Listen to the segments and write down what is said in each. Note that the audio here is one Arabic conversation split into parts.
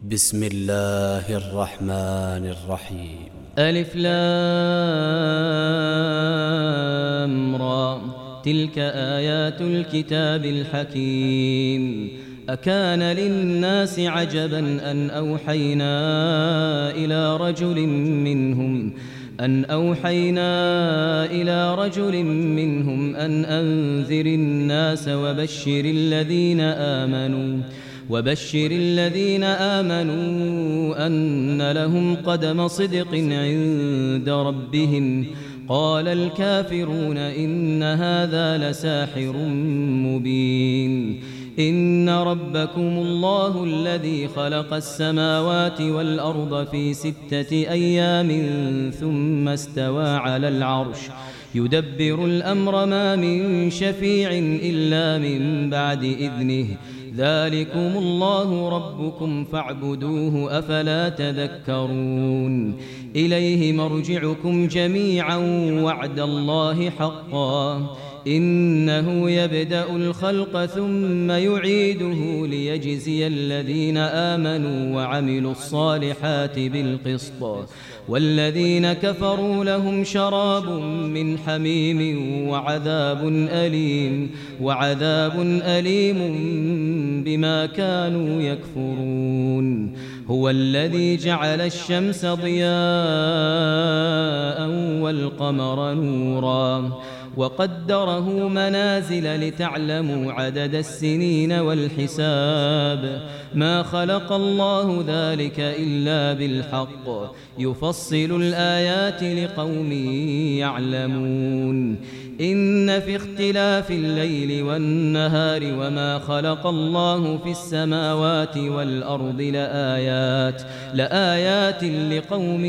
بسم الله الرحمن الرحيم. ألف لام را تلك آيات الكتاب الحكيم. أكان للناس عجبا أن أوحينا إلى رجل منهم أن أنذر الناس وبشر الذين آمنوا أن لهم قدم صدق عند ربهم. قال الكافرون إن هذا لساحر مبين. إن ربكم الله الذي خلق السماوات والأرض في 6 أيام ثم استوى على العرش يدبر الأمر ما من شفيع إلا من بعد إذنه. ذلكم الله ربكم فاعبدوه أفلا تذكرون. إليه مرجعكم جميعا وعد الله حقا إنه يبدأ الخلق ثم يعيده ليجزي الذين آمنوا وعملوا الصالحات بالقسط. والذين كفروا لهم شراب من حميم وعذاب أليم بما كانوا يكفرون. هو الذي جعل الشمس ضياء والقمر نورا وقدره منازل لتعلموا عدد السنين والحساب. ما خلق الله ذلك إلا بالحق يفصل الآيات لقوم يعلمون. إن في اختلاف الليل والنهار وما خلق الله في السماوات والأرض لآيات لقوم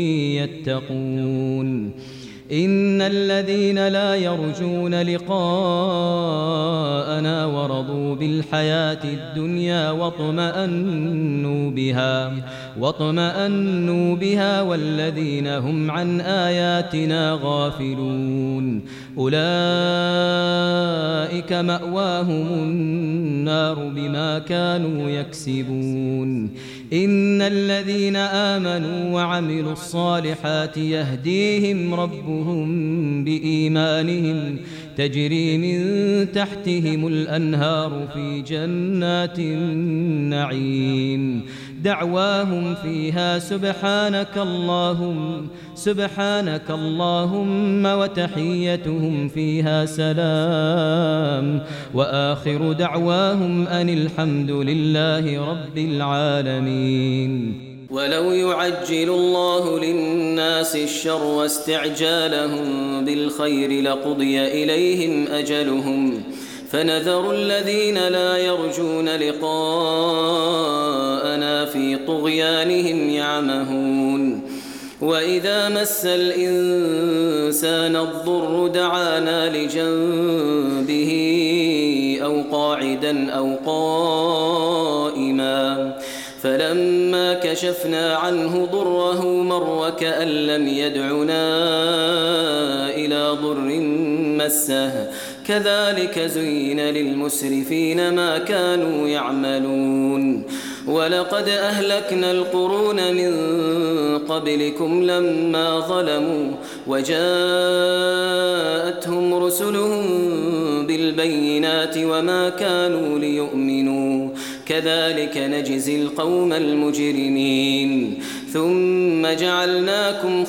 يتقون. إن الذين لا يرجون لقاءنا ورضوا بالحياة الدنيا واطمأنوا بها والذين هم عن آياتنا غافلون أولئك مأواهم النار بما كانوا يكسبون. إن الذين آمنوا وعملوا الصالحات يهديهم ربهم بإيمانهم تجري من تحتهم الأنهار في جنات النعيم. دعواهم فيها سبحانك اللهم وتحيتهم فيها سلام وآخر دعواهم أن الحمد لله رب العالمين. ولو يعجل الله للناس الشر واستعجالهم بالخير لقضي إليهم أجلهم فنذر الذين لا يرجون لقاءنا في طغيانهم يعمهون. وإذا مس الإنسان الضر دعانا لجنبه أو قاعدا أو قائما فلما كشفنا عنه ضره مر كأن لم يدعنا إلى ضر مسه. كذلك زين للمسرفين ما كانوا يعملون. ولقد أهلكنا القرون من قبلكم لما ظلموا وجاءتهم رسلهم بالبينات وما كانوا ليؤمنوا. كذلك نجزي القوم المجرمين. ثم جعلناكم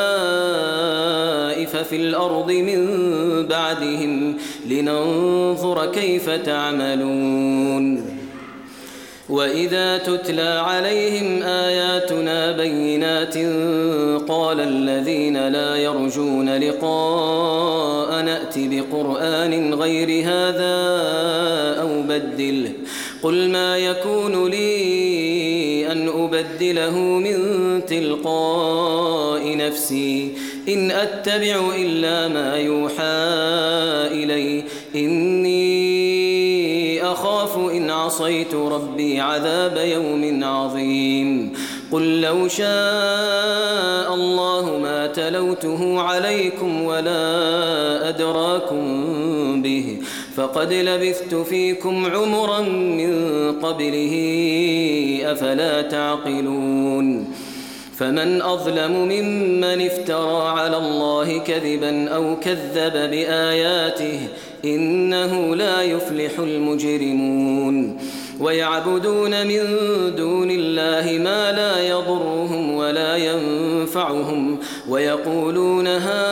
خلائف في الأرض من بعدهم لننظر كيف تعملون. وإذا تتلى عليهم آياتنا بينات قال الذين لا يرجون لقاء نأت بقرآن غير هذا أو بدله. قل ما يكون لي أن أبدله من تلقاء نفسي إن أتبع إلا ما يوحى إلي إني أخاف إن عصيت ربي عذاب يوم عظيم. قل لو شاء الله ما تلوته عليكم ولا أدراكم به فقد لبثت فيكم عمرا من قبله أفلا تعقلون فمن أظلم ممن افترى على الله كذبا أو كذب بآياته إنه لا يفلح المجرمون ويعبدون من دون الله ما لا يضرهم ولا ينفعهم ويقولون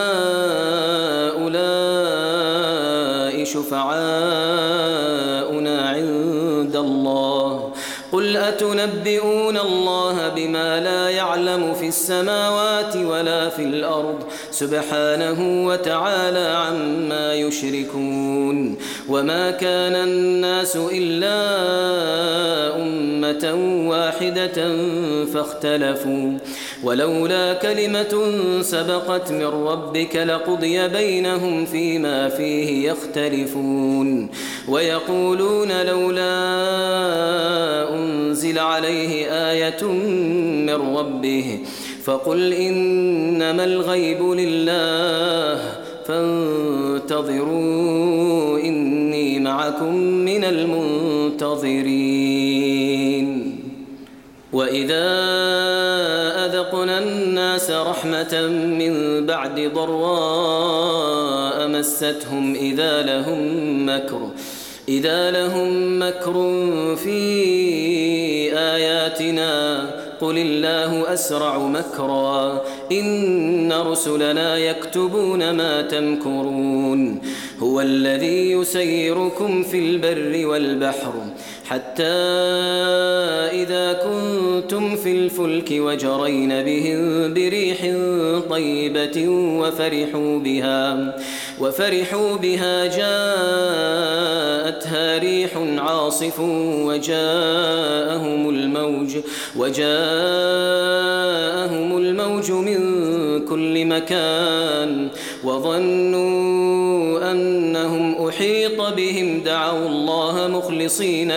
هؤلاء شفعاؤنا عند الله قل أتنبئون الله بما لا يعلم في السماوات ولا في الأرض سبحانه وتعالى عما يشركون وما كان الناس إلا أمة واحدة فاختلفوا ولولا كلمة سبقت من ربك لقضي بينهم فيما فيه يختلفون ويقولون لولا أنزل عليه آية من ربه فقل إنما الغيب لله فانتظروا إني معكم من المنتظرين وإذا أذقنا الناس رحمة من بعد ضراء مستهم إذا لهم مكر في آياتنا قل الله أسرع مكرا إن رسلنا يكتبون ما تمكرون هو الذي يسيركم في البر والبحر حتى إذا كنتم في الفلك وجرين بهم بريح طيبة وفرحوا بها جاءتها ريح عاصف وجاءهم الموج من كل مكان وظنوا أنهم أحيط بهم دعوا الله مخلصين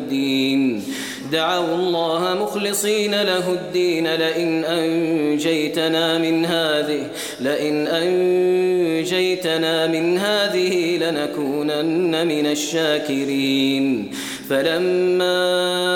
له الدين لئن أنجيتنا من هذه لنكونن من الشاكرين فلما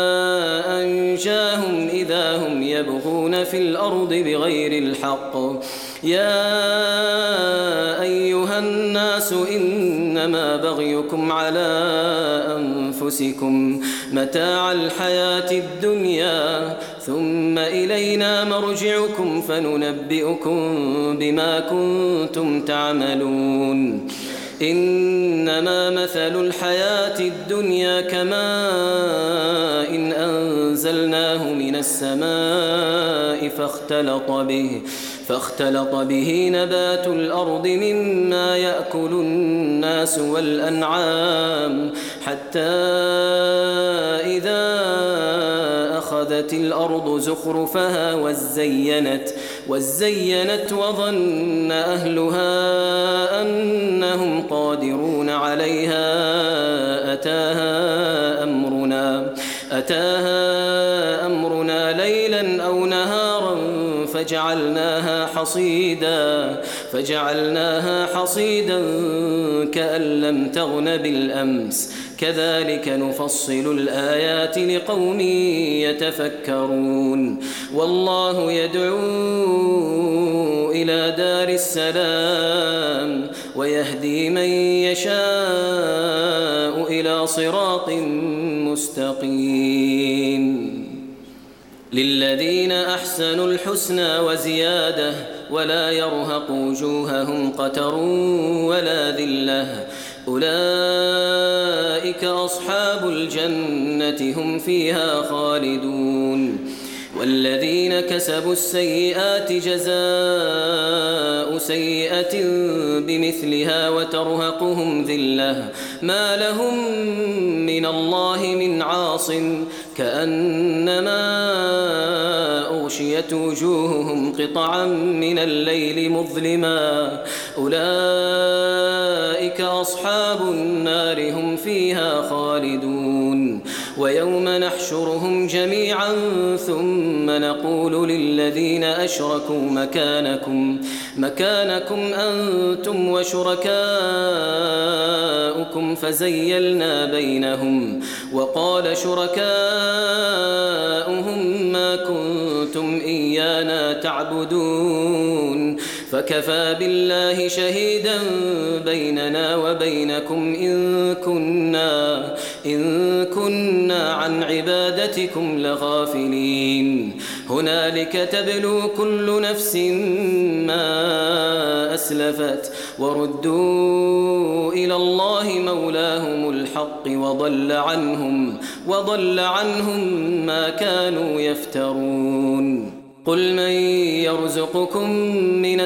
أنجاهم إذا هم يبغون في الأرض بغير الحق يا أيها الناس إنما بغيكم على أنفسكم متاع الحياة الدنيا ثم إلينا مرجعكم فننبئكم بما كنتم تعملون إنما مثل الحياة الدنيا كماء إن أنزلناه من السماء فاختلط به نبات الأرض مما يأكل الناس والأنعام حتى إذا أخذت الأرض زخرفها وزينت وظن أهلها أنهم قادرون عليها أتاها أمرنا ليلا أو نهارا فجعلناها حصيدا كأن لم تغن بالأمس كذلك نفصل الآيات لقوم يتفكرون والله يدعو إلى دار السلام ويهدي من يشاء إلى صراط مستقيم للذين أحسنوا الحسنى وزيادة ولا يرهق وجوههم قتر ولا ذلة أولئك أصحاب الجنة هم فيها خالدون والذين كسبوا السيئات جزاء سيئة بمثلها وترهقهم ذلة ما لهم من الله من عاصم كأنما أغشيت وجوههم قطعا من الليل مظلما أولئك أصحاب النار هم فيها خالدون ويوم نحشرهم جميعا ثم نقول للذين أشركوا مكانكم أنتم وشركاؤكم فزيلنا بينهم وقال شركاؤهم ما كنتم إيانا تعبدون فكفى بالله شهيدا بيننا وبينكم إن كنا عن عبادتكم لغافلين هنالك تبلو كل نفس ما أسلفت وردوا إلى الله مولاهم الحق وضل عنهم ما كانوا يفترون قل من يرزقكم من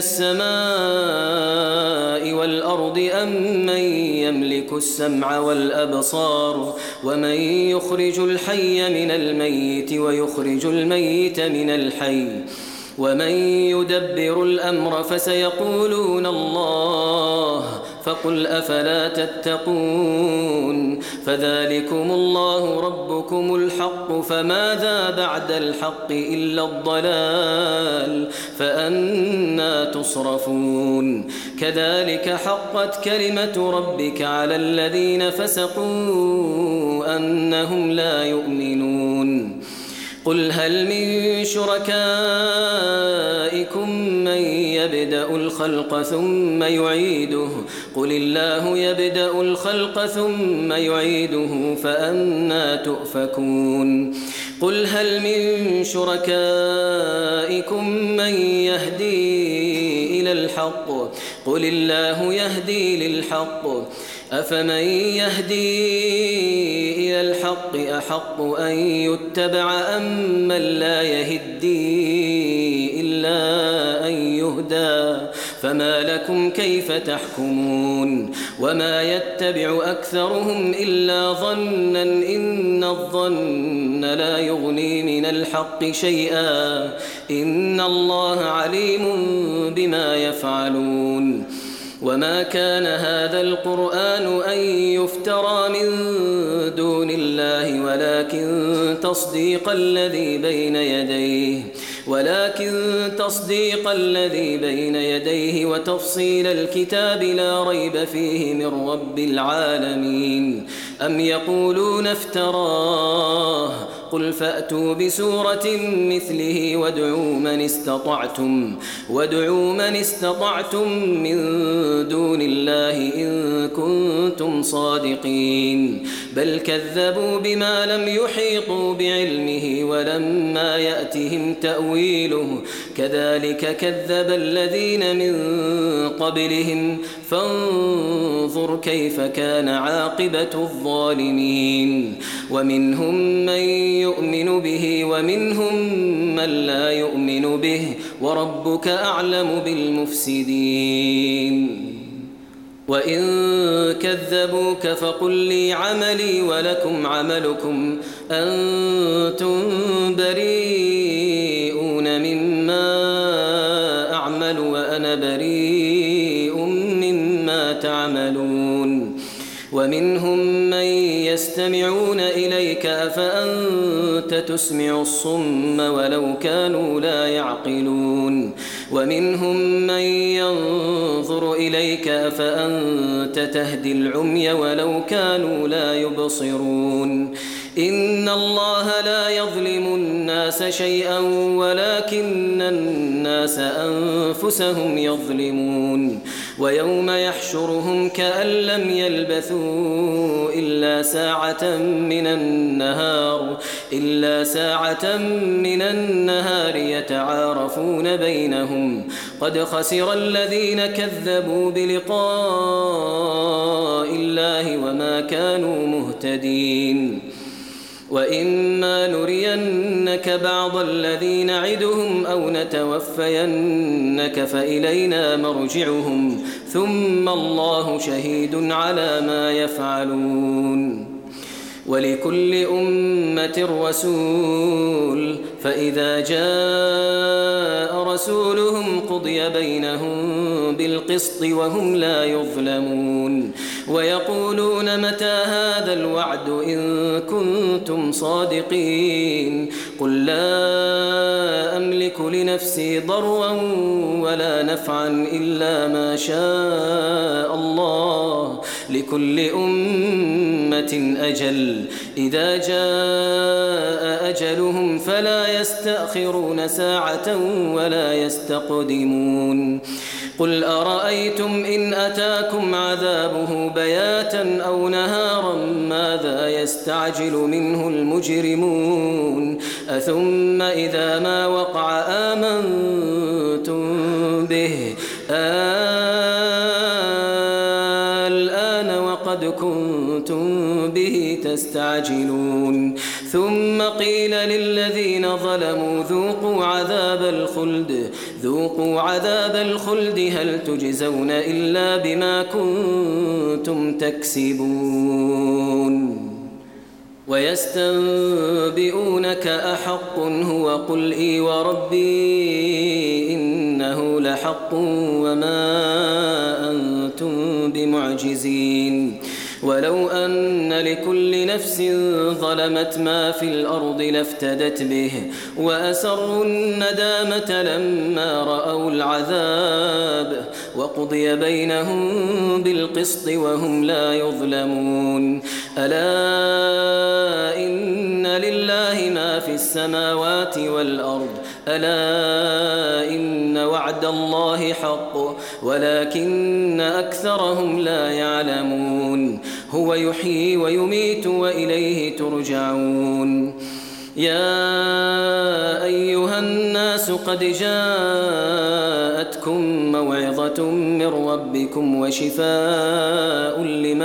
السماء والأرض أم من يملك السمع والأبصار ومن يخرج الحي من الميت ويخرج الميت من الحي ومن يدبر الأمر فسيقولون الله فقل أفلا تتقون فذلكم الله ربكم الحق فماذا بعد الحق إلا الضلال فأنى تصرفون كذلك حقت كلمة ربك على الذين فسقوا أنهم لا يؤمنون قل هل من شركائكم من يبدأ الخلق ثم يعيده قل الله يبدأ الخلق ثم يعيده فأنى تؤفكون قل هل من شركائكم من يهدي إلى الحق قل الله يهدي للحق أفمن يهدي إلى الحق أحق أن يتبع أم من لا يهدي إلا أن يهدى فما لكم كيف تحكمون وما يتبع أكثرهم إلا ظنا إن الظن لا يغني من الحق شيئا إن الله عليم بما يفعلون وما كان هذا القرآن أن يفترى من دون الله ولكن تصديق الذي بين يديه وتفصيل الكتاب لا ريب فيه من رب العالمين أم يقولون افتراه قل فأتوا بسورة مثله وادعوا من استطعتم من دون الله إن كنتم صادقين بل كذبوا بما لم يحيطوا بعلمه ولما يأتهم تأويله كذلك كذب الذين من قبلهم فانظر كيف كان عاقبة الظالمين ومنهم من يؤمن به ومنهم من لا يؤمن به وربك أعلم بالمفسدين وإن كذبوك فقل لي عملي ولكم عملكم أنتم بريئون مما أعمل وأنا بريء مما تعملون ومنهم من يستمعون إليك أفأنت تسمع الصم ولو كانوا لا يعقلون ومنهم من ينظر إليك أفأنت تهدي العمي ولو كانوا لا يبصرون إن الله لا يظلم الناس شيئا ولكن الناس أنفسهم يظلمون ويوم يحشرهم كأن لم يلبثوا إلا ساعة من النهار يتعارفون بينهم قد خسر الذين كذبوا بلقاء الله وما كانوا مهتدين وإما نرينك بعض الذي نعدهم أو نتوفينك فإلينا مرجعهم ثم الله شهيد على ما يفعلون ولكل أمة رسول فإذا جاء رسولهم قضي بينهم بالقسط وهم لا يظلمون ويقولون متى هذا الوعد إن كنتم صادقين قل لا أملك لنفسي ضرا ولا نفعا إلا ما شاء الله لكل أمة أجل إذا جاء أجلهم فلا يستأخرون ساعة ولا يستقدمون قل أرأيتم إن أتاكم عذابه بياتا أو نهارا ماذا يستعجل منه المجرمون أثم إذا ما وقع آمنتم به الآن وقد كنتم به تستعجلون ثم قيل للذين ظلموا ذوقوا عذاب الخلد هل تجزون إلا بما كنتم تكسبون ويستنبئونك أحق هو قل إي وربي إنه لحق وما أنتم بمعجزين ولو أن لكل نفس ظلمت ما في الأرض لافتدت به وأسروا الندامة لما رأوا العذاب وقضي بينهم بالقسط وهم لا يظلمون ألا إن لله ما في السماوات والأرض ألا إن وعد الله حق ولكن أكثرهم لا يعلمون هو يحيي ويميت وإليه ترجعون يا أيها الناس قد جاءتكم موعظة من ربكم وشفاء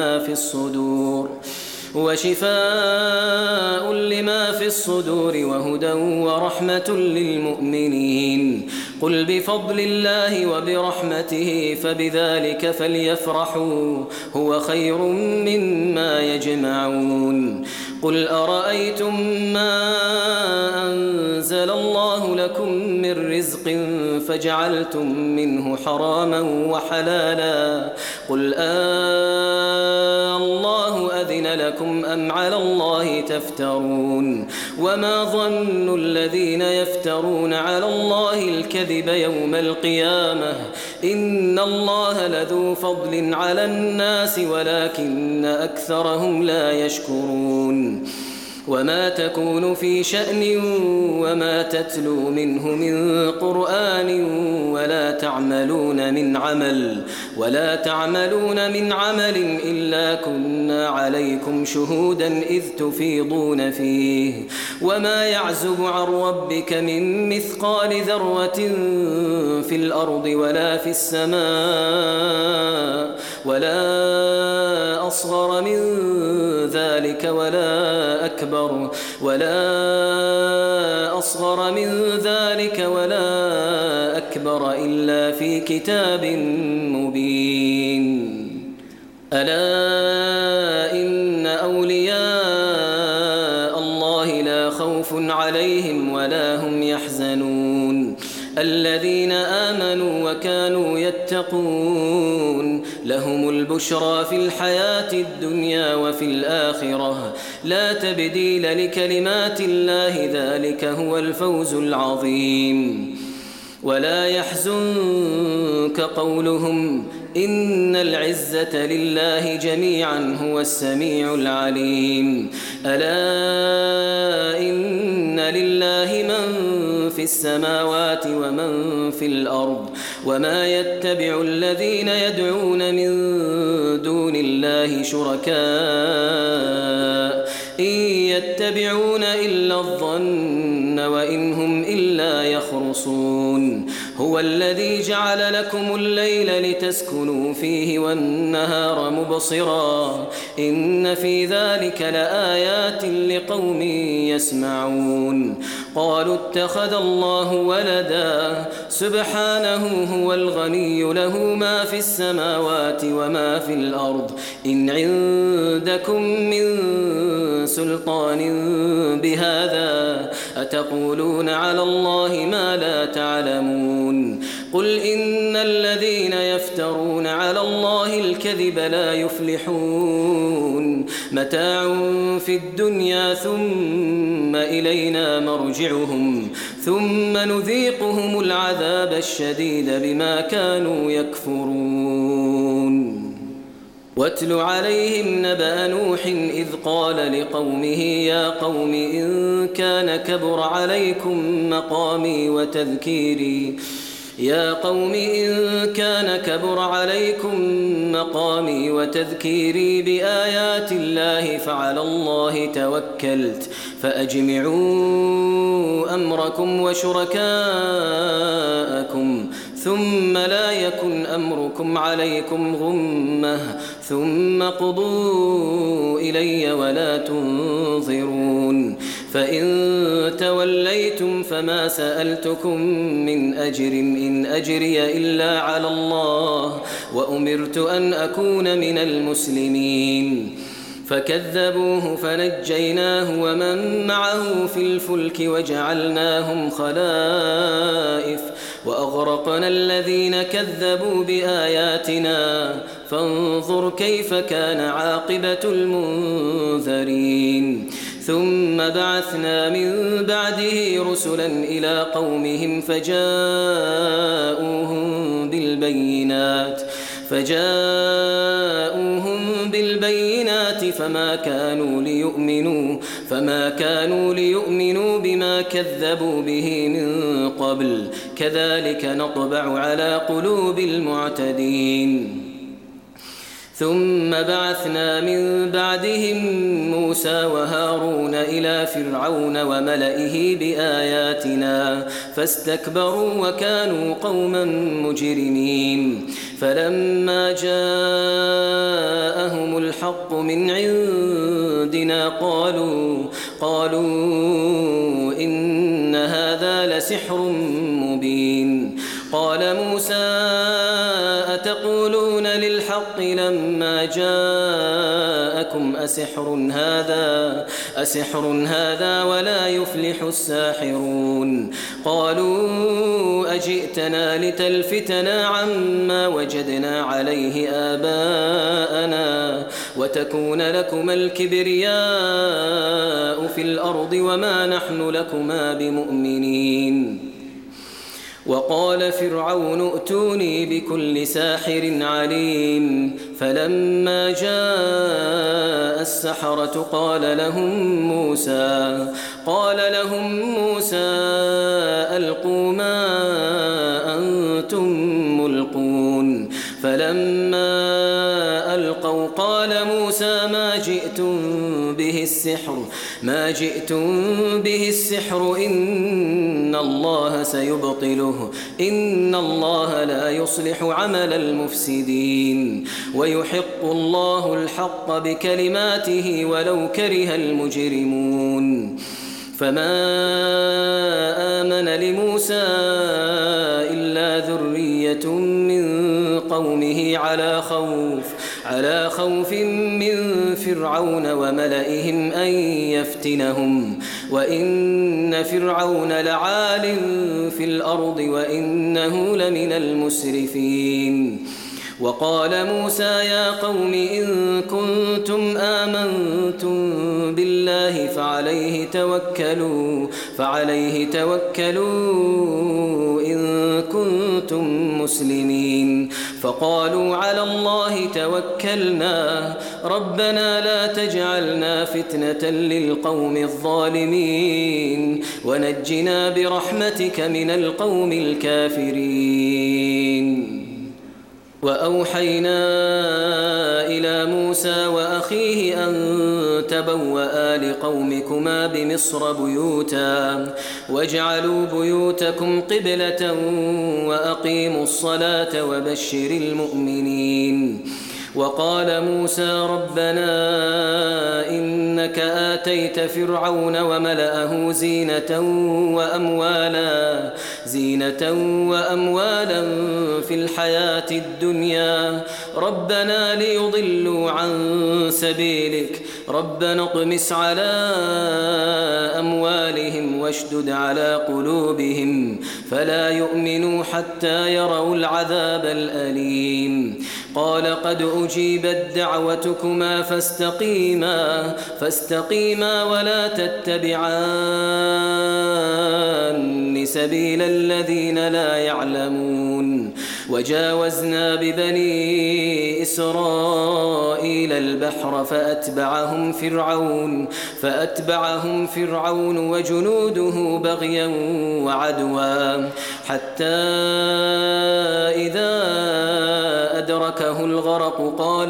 لما في الصدور وهدى ورحمة للمؤمنين قل بفضل الله وبرحمته فبذلك فليفرحوا هو خير مما يجمعون قل أرأيتم ما أنزل الله لكم من رزق فجعلتم منه حراما وحلالا قل الله أذن لكم أم على الله تفترون وما ظن الذين يفترون على الله الكذب يوم القيامة إن الله لذو فضل على الناس ولكن أكثرهم لا يشكرون وما تكون في شأن وما تتلو منه من قرآن ولا تعملون من عمل إلا كنا عليكم شهودا إذ تفيضون فيه وما يعزب عن ربك من مثقال ذرة في الأرض ولا في السماء ولا أصغر من ذلك ولا أكبر إلا في كتاب مبين ألا إن أولياء الله لا خوف عليهم ولا هم يحزنون الذين آمنوا وكانوا يتقون لهم البشرى في الحياة الدنيا وفي الآخرة لا تبديل لكلمات الله ذلك هو الفوز العظيم ولا يحزنك قولهم إن العزة لله جميعا هو السميع العليم ألا إن لله من في السماوات ومن في الأرض وما يتبع الذين يدعون من دون الله شركاء إن يتبعون إلا الظن وإن هم إلا يخرصون هو الذي جعل لكم الليل لتسكنوا فيه والنهار مبصرا إن في ذلك لآيات لقوم يسمعون قالوا اتخذ الله ولدا سبحانه هو الغني له ما في السماوات وما في الأرض إن عندكم من سلطان بهذا أتقولون على الله ما لا تعلمون قل إن الذين يفترون على الله الكذب لا يفلحون متاع في الدنيا ثم إلينا مرجعهم ثم نذيقهم العذاب الشديد بما كانوا يكفرون واتل عليهم نبأ نوح إذ قال لقومه يا قوم إن كان كبر عليكم مقامي وتذكيري بآيات الله فعلى الله توكلت فأجمعوا أمركم وشركاءكم ثم لا يكن أمركم عليكم غمة ثم قضوا إلي ولا تنظرون فإن توليتم فما سألتكم من أجر إن أجري إلا على الله وأمرت أن أكون من المسلمين فكذبوه فنجيناه ومن معه في الفلك وجعلناهم خلائف وأغرقنا الذين كذبوا بآياتنا فانظر كيف كان عاقبة المنذرين ثم بعثنا من بعده رسلا إلى قومهم فجاءوهم بالبينات فما كانوا ليؤمنوا بما كذبوا به من قبل كذلك نطبع على قلوب المعتدين ثم بعثنا من بعدهم موسى وهارون إلى فرعون وملئه بآياتنا فاستكبروا وكانوا قوما مجرمين فلما جاءهم الحق من عندنا قالوا إن هذا لسحر مبين قال موسى أتقولون للحق لما جاءكم أسحر هذا ولا يفلح الساحرون قالوا أجئتنا لتلفتنا عما وجدنا عليه آباءنا وتكون لكما الكبرياء في الأرض وما نحن لكما بمؤمنين وقال فرعون ائتوني بكل ساحر عليم فلما جاء السحرة قال لهم موسى ألقوا ما أنتم ملقون فلما ألقوا قال موسى ما جئتم به السحر إن الله سيبطله إن الله لا يصلح عمل المفسدين ويحق الله الحق بكلماته ولو كره المجرمون فما آمن لموسى إلا ذرية من قومه على خوف من فرعون وملئهم أن يفتنهم وإن فرعون لعال في الأرض وإنه لمن المسرفين وقال موسى يا قوم إن كنتم آمنتم بالله فعليه توكلوا إن كنتم مسلمين فقالوا على الله توكلنا ربنا لا تجعلنا فتنة للقوم الظالمين ونجنا برحمتك من القوم الكافرين وأوحينا إلى موسى وأخيه أن تبوأ لقومكما بمصر بيوتا واجعلوا بيوتكم قبلة وأقيموا الصلاة وبشر المؤمنين وقال موسى ربنا إنك آتيت فرعون وملأه زينة وأموالا في الحياة الدنيا ربنا ليضلوا عن سبيلك ربنا اطمس على أموالهم واشدد على قلوبهم فلا يؤمنوا حتى يروا العذاب الأليم قال قد أجيبت دعوتكما فاستقيما ولا تتبعان سبيل الذين لا يعلمون وجاوزنا ببني إسرائيل البحر فأتبعهم فرعون وجنوده بغيا وعدوا حتى إذا أدركه الغرق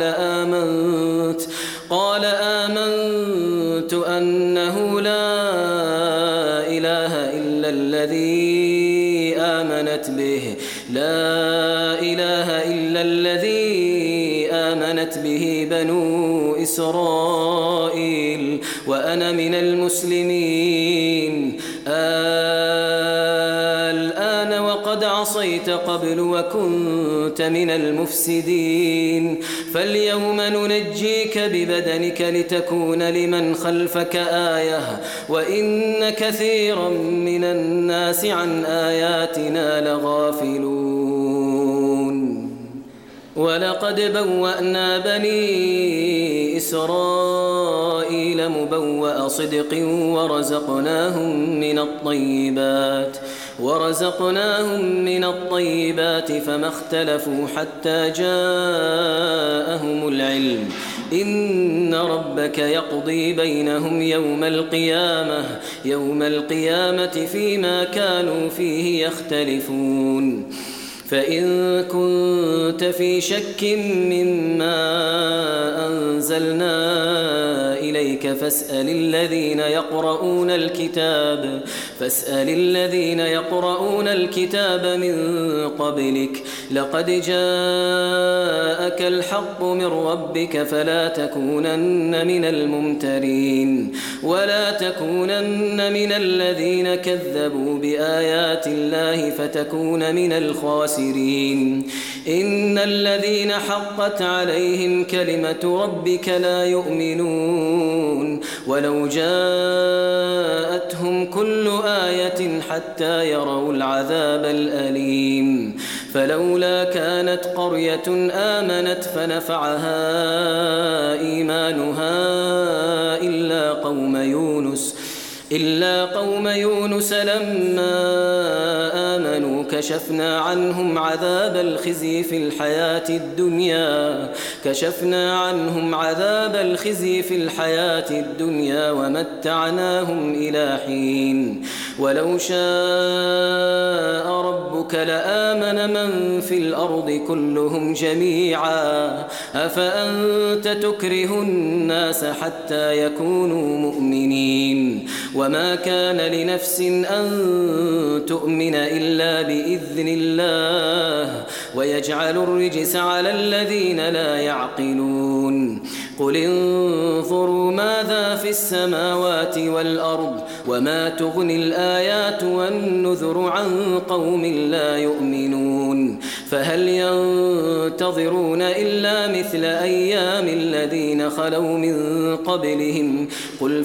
قال آمنت أنه لا إله إلا الذي آمنت به بنو إسرائيل وأنا من المسلمين الآن وقد عصيت قبل وكنت من المفسدين فاليوم ننجيك ببدنك لتكون لمن خلفك آية وإن كثيرا من الناس عن آياتنا لغافلون ولقد بوأنا بني إسرائيل مبوأ صدق ورزقناهم من الطيبات فما اختلفوا حتى جاءهم العلم إن ربك يقضي بينهم يوم القيامة فيما كانوا فيه يختلفون فإن كنت في شك مما أنزلنا إليك فاسأل الذين يقرؤون الكتاب من قبلك لقد جاءك الحق من ربك فلا تكونن من الممترين ولا تكونن من الذين كذبوا بآيات الله فتكون من الخاسرين إن الذين حقت عليهم كلمة ربك لا يؤمنون ولو جاءتهم كل آية حتى يروا العذاب الأليم فلولا كانت قرية آمنت فنفعها إيمانها إلا قوم يونس لما آمنوا كشفنا عنهم عذاب الخزي في الحياة الدنيا ومتعناهم إلى حين ولو شاء ربك لآمن من في الأرض كلهم جميعا أفأنت تكره الناس حتى يكونوا مؤمنين وما كان لنفس أن تؤمن إلا بإذن الله ويجعل الرجس على الذين لا يعقلون قل انظروا ماذا في السماوات والأرض وما تغني الآيات والنذر عن قوم لا يؤمنون فهل ينتظرون إلا مثل أيام الذين خلوا من قبلهم قل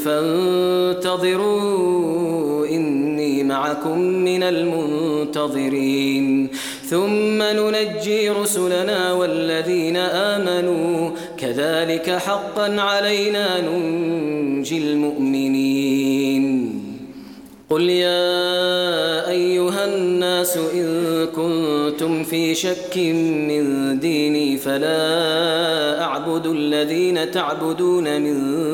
فانتظروا إني معكم من المنتظرين ثم ننجي رسلنا والذين آمنوا كذلك حقا علينا ننجي المؤمنين قل يا أيها الناس إن كنتم في شك من ديني فلا أعبد الذين تعبدون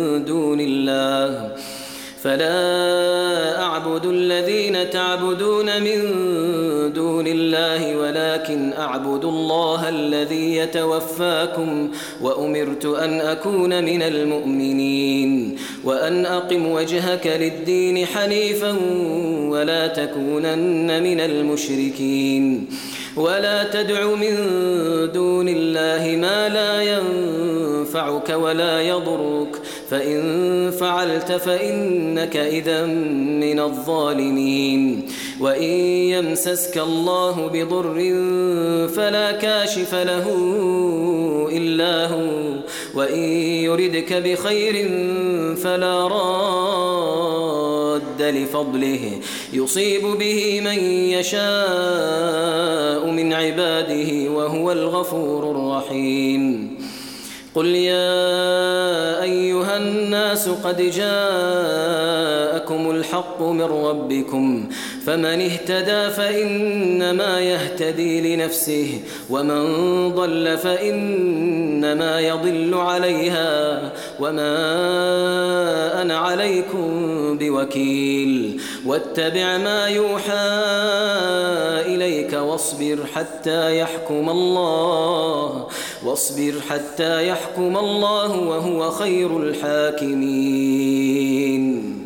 من دون الله ولكن أعبد الله الذي يتوفاكم وأمرت أن أكون من المؤمنين وأن أقم وجهك للدين حنيفا ولا تكونن من المشركين ولا تدع من دون الله ما لا ينفعك ولا يضرك فإن فعلت فإنك إذا من الظالمين وإن يمسسك الله بضر فلا كاشف له إلا هو وإن يردك بخير فلا راد لفضله يصيب به من يشاء من عباده وهو الغفور الرحيم قل يا أيها الناس قد جاءكم الحق من ربكم فمن اهتدى فإنما يهتدي لنفسه ومن ضل فإنما يضل عليها وما أنا عليكم بوكيل واتبع ما يوحى إليك واصبر حتى يحكم الله وهو خير الحاكمين